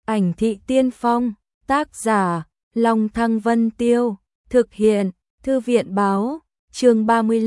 Ảnh thị tiên phong, tác giả, Long Thăng Vân Tiêu, thực hiện, Thư viện báo, chương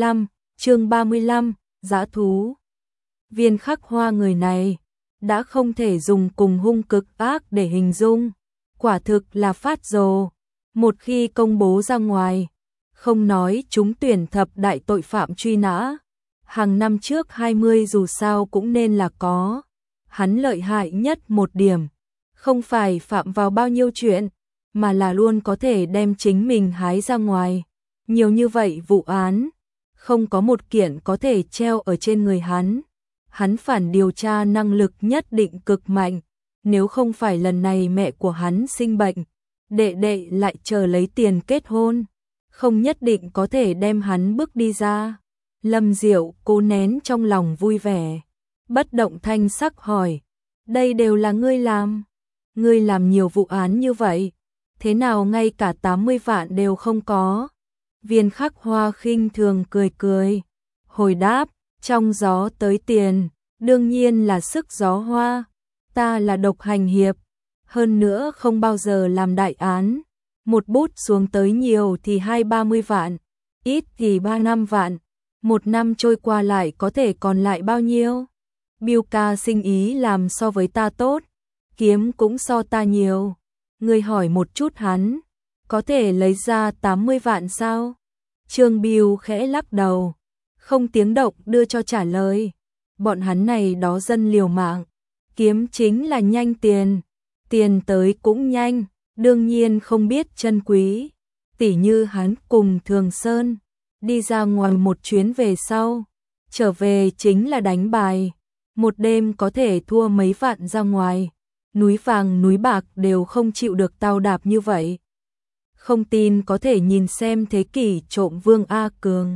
35, dã thú. Viên Khắc Hoa người này, đã không thể dùng cùng hung cực ác để hình dung, quả thực là phát rồ. Một khi công bố ra ngoài, không nói chúng tuyển thập đại tội phạm truy nã, hàng năm trước 20 dù sao cũng nên là có. Hắn lợi hại nhất một điểm, không phải phạm vào bao nhiêu chuyện, mà là luôn có thể đem chính mình hái ra ngoài. Nhiều như vậy vụ án, không có một kiện có thể treo ở trên người hắn. Hắn phản điều tra năng lực nhất định cực mạnh, nếu không phải lần này mẹ của hắn sinh bệnh, đệ đệ lại chờ lấy tiền kết hôn, không nhất định có thể đem hắn bước đi ra. Lâm Diệu cố nén trong lòng vui vẻ, bất động thanh sắc hỏi, đây đều là ngươi làm? Ngươi làm nhiều vụ án như vậy, thế nào ngay cả 80 vạn đều không có? Viên Khắc Hoa khinh thường cười cười, hồi đáp, trong gió tới tiền, đương nhiên là sức gió hoa, ta là độc hành hiệp, hơn nữa không bao giờ làm đại án, một bút xuống tới nhiều thì 20-30 vạn, ít thì 3-5 vạn, một năm trôi qua lại có thể còn lại bao nhiêu? Biêu ca sinh ý làm so với ta tốt, kiếm cũng so ta nhiều, ngươi hỏi một chút hắn, có thể lấy ra 80 vạn sao? Trương Biêu khẽ lắc đầu, không tiếng động đưa cho trả lời, bọn hắn này đó dân liều mạng, kiếm chính là nhanh tiền, tiền tới cũng nhanh, đương nhiên không biết trân quý, tỉ như hắn cùng Thường Sơn, đi ra ngoài một chuyến về sau, trở về chính là đánh bài, một đêm có thể thua mấy vạn ra ngoài, núi vàng núi bạc đều không chịu được tao đạp như vậy. Không tin có thể nhìn xem thế kỷ trộm Vương A Cường.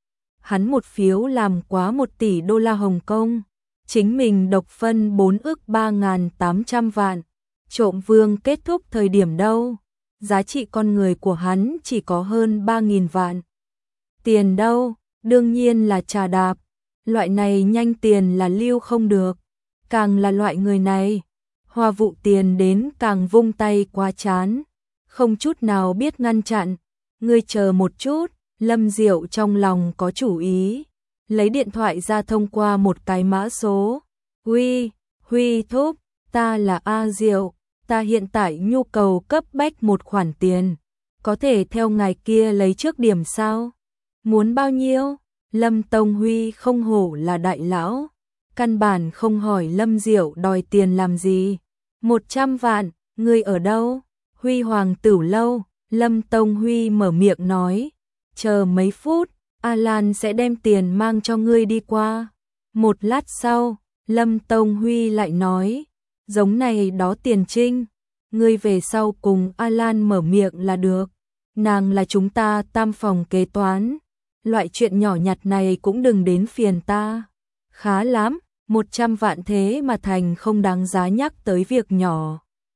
Hắn một phiếu làm quá 1 tỷ đô la Hồng Kông, chính mình độc phân 4 ức 3.800 vạn, trộm Vương kết thúc thời điểm đâu, giá trị con người của hắn chỉ có hơn 3.000 vạn. Tiền đâu, đương nhiên là trà đạp, loại này nhanh tiền là lưu không được, càng là loại người này, hoa vụ tiền đến càng vung tay quá chán, không chút nào biết ngăn chặn. Ngươi chờ một chút, Lâm Diệu trong lòng có chủ ý, lấy điện thoại ra thông qua một cái mã số. Huy thúc, ta là A Diệu, ta hiện tại nhu cầu cấp bách một khoản tiền, có thể theo ngài kia lấy trước điểm sao? Muốn bao nhiêu? Lâm Tông Huy không hổ là đại lão, căn bản không hỏi Lâm Diệu đòi tiền làm gì. 100 vạn, ngươi ở đâu? Huy Hoàng Tửu Lâu. Lâm Tông Huy mở miệng nói, chờ mấy phút, Alan sẽ đem tiền mang cho ngươi đi qua. Một lát sau, Lâm Tông Huy lại nói, giống này đó tiền trinh, ngươi về sau cùng Alan mở miệng là được, nàng là chúng ta tam phòng kế toán, loại chuyện nhỏ nhặt này cũng đừng đến phiền ta. Khá lắm, 100 vạn thế mà thành không đáng giá nhắc tới việc nhỏ.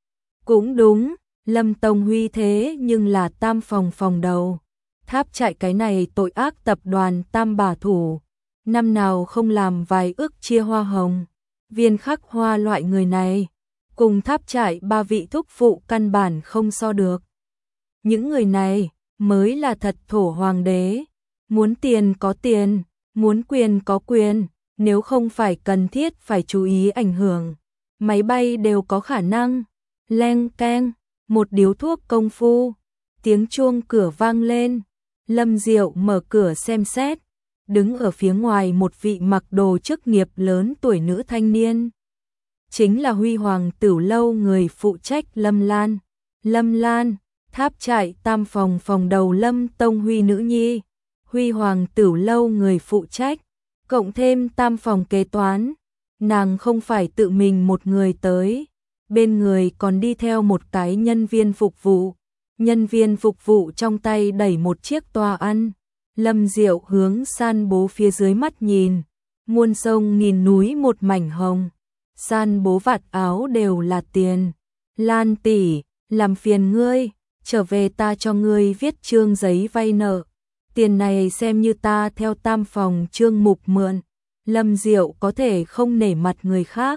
Cũng đúng, Lâm Tông Huy thế nhưng là tam phòng phòng đầu, Tháp Trại cái này tội ác tập đoàn tam bà thủ, năm nào không làm vài ức chia hoa hồng. Viên Khắc Hoa loại người này, cùng Tháp Trại 3 vị thúc phụ căn bản không so được. Những người này mới là thật thổ hoàng đế, muốn tiền có tiền, muốn quyền có quyền, nếu không phải cần thiết phải chú ý ảnh hưởng, máy bay đều có khả năng. Leng keng, một điếu thuốc công phu, tiếng chuông cửa vang lên, Lâm Diệu mở cửa xem xét, đứng ở phía ngoài một vị mặc đồ chức nghiệp lớn tuổi nữ thanh niên. Chính là Huy Hoàng Tửu Lâu người phụ trách Lâm Lan. Lâm Lan, Tháp Trại tam phòng phòng đầu Lâm Tông Huy nữ nhi, Huy Hoàng Tửu Lâu người phụ trách, cộng thêm tam phòng kế toán, nàng không phải tự mình một người tới. Bên người còn đi theo một cái nhân viên phục vụ. Nhân viên phục vụ trong tay đẩy một chiếc toa ăn. Lâm Diệu hướng san bố phía dưới mắt nhìn. Muôn sông nghìn núi một mảnh hồng. San bố vạt áo đều là tiền. Lan tỷ, làm phiền ngươi, trở về ta cho ngươi viết chương giấy vay nợ. Tiền này xem như ta theo tam phòng Trương Mục mượn. Lâm Diệu có thể không nể mặt người khác,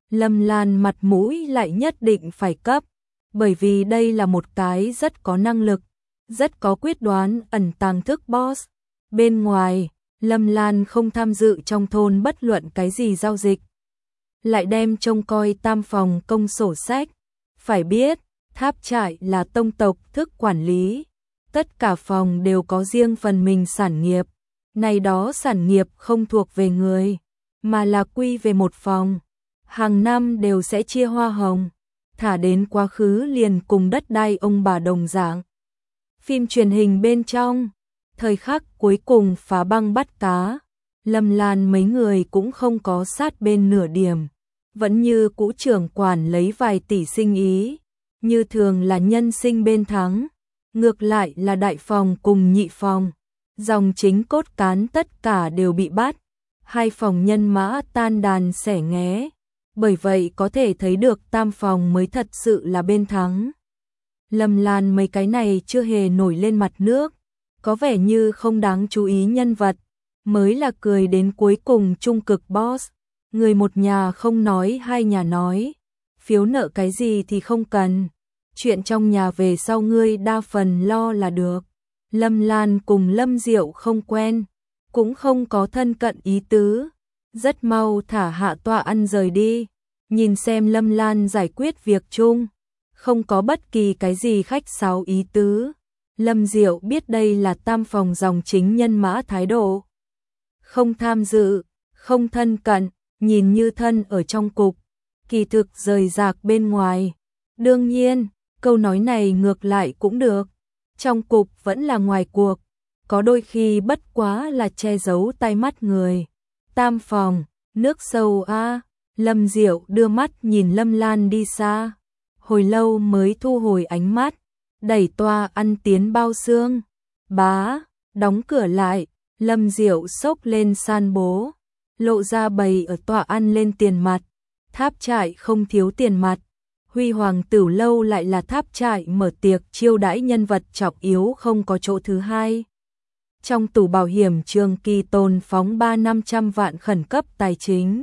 Lâm Lan mặt mũi lại nhất định phải cấp, bởi vì đây là một cái rất có năng lực, rất có quyết đoán ẩn tàng thức boss. Bên ngoài, Lâm Lan không tham dự trong thôn bất luận cái gì giao dịch, lại đem trông coi tam phòng công sổ sách. Phải biết, Tháp Trại là tông tộc thức quản lý, tất cả phòng đều có riêng phần mình sản nghiệp, này đó sản nghiệp không thuộc về người, mà là quy về một phòng, hàng năm đều sẽ chia hoa hồng, thả đến quá khứ liền cùng đất đai ông bà đồng dạng. Phim truyền hình bên trong, thời khắc cuối cùng phá băng bắt cá, Lâm Lan mấy người cũng không có sát bên nửa điểm, vẫn như cũ trưởng quản lấy vài tỷ sinh ý, như thường là nhân sinh bên thắng, ngược lại là đại phòng cùng nhị phòng, dòng chính cốt cán tất cả đều bị bắt, hai phòng nhân mã tan đàn xẻ nghé, bởi vậy có thể thấy được tam phòng mới thật sự là bên thắng. Lâm Lan mấy cái này chưa hề nổi lên mặt nước, có vẻ như không đáng chú ý nhân vật, mới là cười đến cuối cùng trung cực boss, người một nhà không nói hai nhà nói, phiếu nợ cái gì thì không cần, chuyện trong nhà về sau ngươi đa phần lo là được. Lâm Lan cùng Lâm Diệu không quen, cũng không có thân cận ý tứ, rất mau thả hạ tọa ăn rời đi, nhìn xem Lâm Lan giải quyết việc chung, không có bất kỳ cái gì khách sáo ý tứ. Lâm Diệu biết đây là tam phòng dòng chính nhân mã thái độ, không tham dự, không thân cận, nhìn như thân ở trong cục, kỳ thực rời rạc bên ngoài. Đương nhiên, câu nói này ngược lại cũng được, trong cục vẫn là ngoài cuộc, có đôi khi bất quá là che giấu tai mắt người. Tam phòng, nước sâu a. Lâm Diệu đưa mắt nhìn Lâm Lan đi xa, hồi lâu mới thu hồi ánh mắt, đẩy toa ăn tiến bao xương. Bá, đóng cửa lại, Lâm Diệu xốc lên san bố, lộ ra bày ở tọa ăn lên tiền mặt. Tháp Trại không thiếu tiền mặt, Huy Hoàng Tửu Lâu lại là Tháp Trại mở tiệc chiêu đãi nhân vật trọng yếu không có chỗ thứ hai. Trong tủ bảo hiểm trường kỳ tồn phóng 300-500 vạn khẩn cấp tài chính.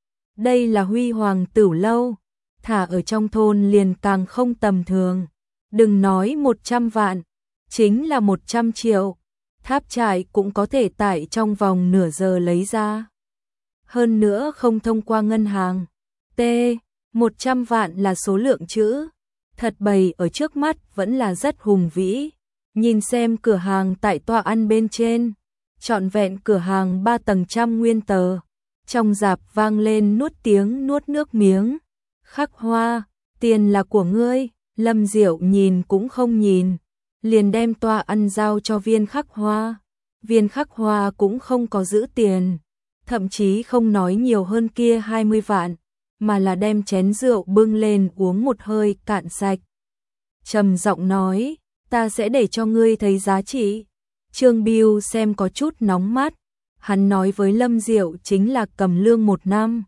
Đây là Huy Hoàng Tửu Lâu, thả ở trong thôn liền càng không tầm thường. Đừng nói 100 vạn, chính là 100 triệu. Tháp Trại cũng có thể tại trong vòng nửa giờ lấy ra. Hơn nữa không thông qua ngân hàng. 100 vạn là số lượng chữ, thật bày ở trước mắt vẫn là rất hùng vĩ. Nhìn xem cửa hàng tại tọa ăn bên trên, trọn vẹn cửa hàng 3 tầng trăm nguyên tờ. Trong rạp vang lên nuốt tiếng nuốt nước miếng. Khắc Hoa, tiền là của ngươi. Lâm Diệu nhìn cũng không nhìn, liền đem tọa ăn giao cho Viên Khắc Hoa. Viên Khắc Hoa cũng không có giữ tiền, thậm chí không nói nhiều hơn kia 20 vạn, mà là đem chén rượu bưng lên uống một hơi cạn sạch. Trầm giọng nói, ta sẽ để cho ngươi thấy giá trị. Trương Biêu xem có chút nóng mắt, hắn nói với Lâm Diệu chính là cầm lương 1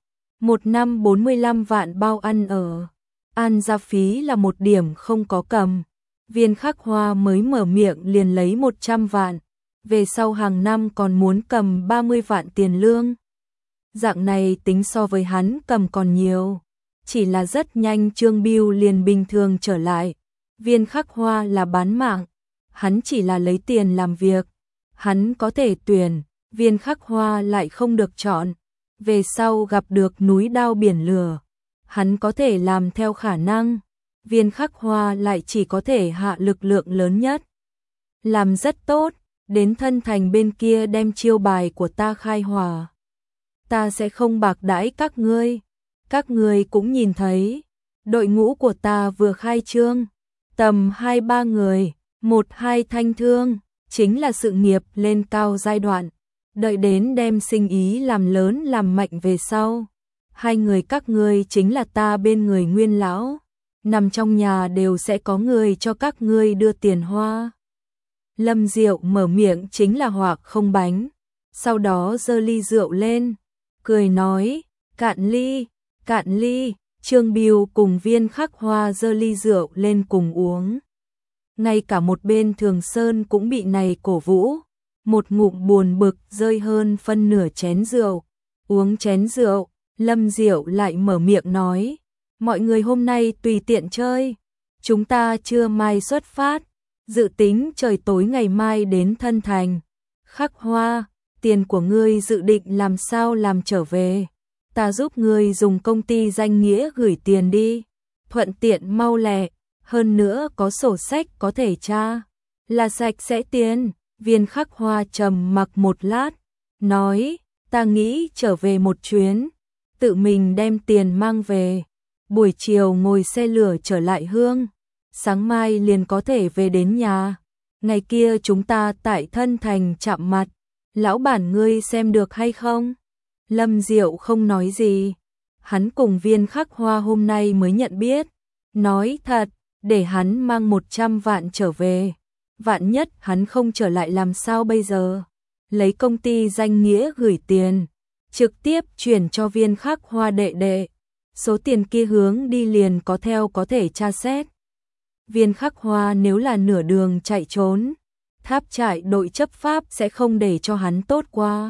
năm 45 vạn bao ăn ở. An gia phí là 1 điểm không có cầm. Viên Khắc Hoa mới mở miệng liền lấy 100 vạn, về sau hàng năm còn muốn cầm 30 vạn tiền lương. Dạng này tính so với hắn cầm còn nhiều, chỉ là rất nhanh Trương Biêu liền bình thường trở lại. Viên Khắc Hoa là bán mạng, hắn chỉ là lấy tiền làm việc, hắn có thể tuyển, Viên Khắc Hoa lại không được chọn. Về sau gặp được núi đao biển lửa, hắn có thể làm theo khả năng, Viên Khắc Hoa lại chỉ có thể hạ lực lượng lớn nhất. Làm rất tốt, đến thân thành bên kia đem chiêu bài của ta khai hỏa. Ta sẽ không bạc đãi các ngươi cũng nhìn thấy, đội ngũ của ta vừa khai trương, tầm 2-3 người, 1-2 thanh thương, chính là sự nghiệp lên cao giai đoạn, đợi đến đem sinh ý làm lớn làm mạnh về sau. 2 người các ngươi chính là ta bên người nguyên lão, nằm trong nhà đều sẽ có người cho các ngươi đưa tiền hoa. Lâm Diệu mở miệng chính là hoặc không bánh, sau đó giơ ly rượu lên, cười nói, cạn ly. Trương Biêu cùng Viên Khắc Hoa giơ ly rượu lên cùng uống. Ngay cả một bên Thường Sơn cũng bị này cổ vũ, một ngụm buồn bực rơi hơn phân nửa chén rượu. Uống chén rượu, Lâm Diệu lại mở miệng nói, mọi người hôm nay tùy tiện chơi, chúng ta trưa mai xuất phát, dự tính trời tối ngày mai đến Thân Thành. Khắc Hoa, tiền của ngươi dự định làm sao làm trở về? Ta giúp ngươi dùng công ty danh nghĩa gửi tiền đi, thuận tiện mau lẹ, hơn nữa có sổ sách có thể tra, là sạch sẽ tiền. Viên Khắc Hoa trầm mặc một lát, nói, ta nghĩ trở về một chuyến, tự mình đem tiền mang về, buổi chiều ngồi xe lửa trở lại Hương, sáng mai liền có thể về đến nhà, ngày kia chúng ta tại Thân Thành chạm mặt, lão bản ngươi xem được hay không? Lâm Diệu không nói gì, hắn cùng Viên Khắc Hoa hôm nay mới nhận biết, nói thật, để hắn mang 100 vạn trở về, vạn nhất hắn không trở lại làm sao bây giờ? Lấy công ty danh nghĩa gửi tiền, trực tiếp chuyển cho Viên Khắc Hoa đệ đệ, số tiền kia hướng đi liền có theo có thể tra xét. Viên Khắc Hoa nếu là nửa đường chạy trốn, Tháp Trại đội chấp pháp sẽ không để cho hắn tốt qua.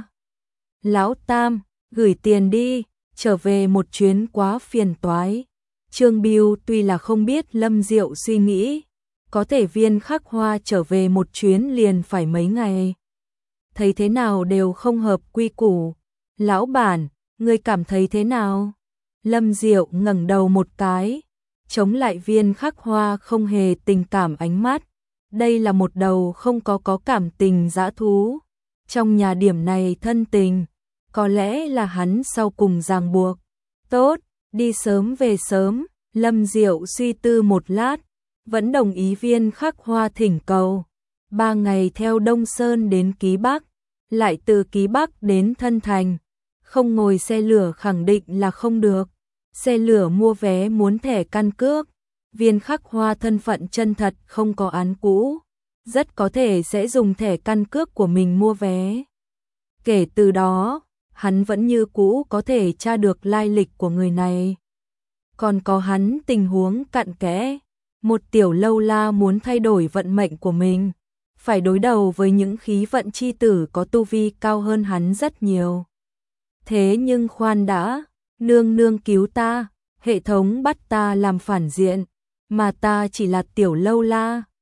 Lão Tam, gửi tiền đi, trở về một chuyến quá phiền toái. Trương Biêu tuy là không biết Lâm Diệu suy nghĩ, có thể Viên Khắc Hoa trở về một chuyến liền phải mấy ngày. Thấy thế nào đều không hợp quy củ. Lão bản, ngươi cảm thấy thế nào? Lâm Diệu ngẩng đầu một cái, chống lại Viên Khắc Hoa không hề tình cảm ánh mắt. Đây là một đầu không có cảm tình dã thú. Trong nhà điểm này thân tình, có lẽ là hắn sau cùng ràng buộc. Tốt, đi sớm về sớm. Lâm Diệu suy tư một lát, vẫn đồng ý Viên Khắc Hoa thỉnh cầu. 3 ngày theo Đông Sơn đến Ký Bắc, lại từ Ký Bắc đến Thân Thành. Không ngồi xe lửa khẳng định là không được. Xe lửa mua vé muốn thẻ căn cước. Viên Khắc Hoa thân phận chân thật không có án cũ, rất có thể sẽ dùng thẻ căn cước của mình mua vé. Kể từ đó, hắn vẫn như cũ có thể tra được lai lịch của người này. Còn có hắn tình huống cặn kẽ, một tiểu lâu la muốn thay đổi vận mệnh của mình, phải đối đầu với những khí vận chi tử có tu vi cao hơn hắn rất nhiều. Thế nhưng khoan đã, nương nương cứu ta, hệ thống bắt ta làm phản diện, mà ta chỉ là tiểu lâu la,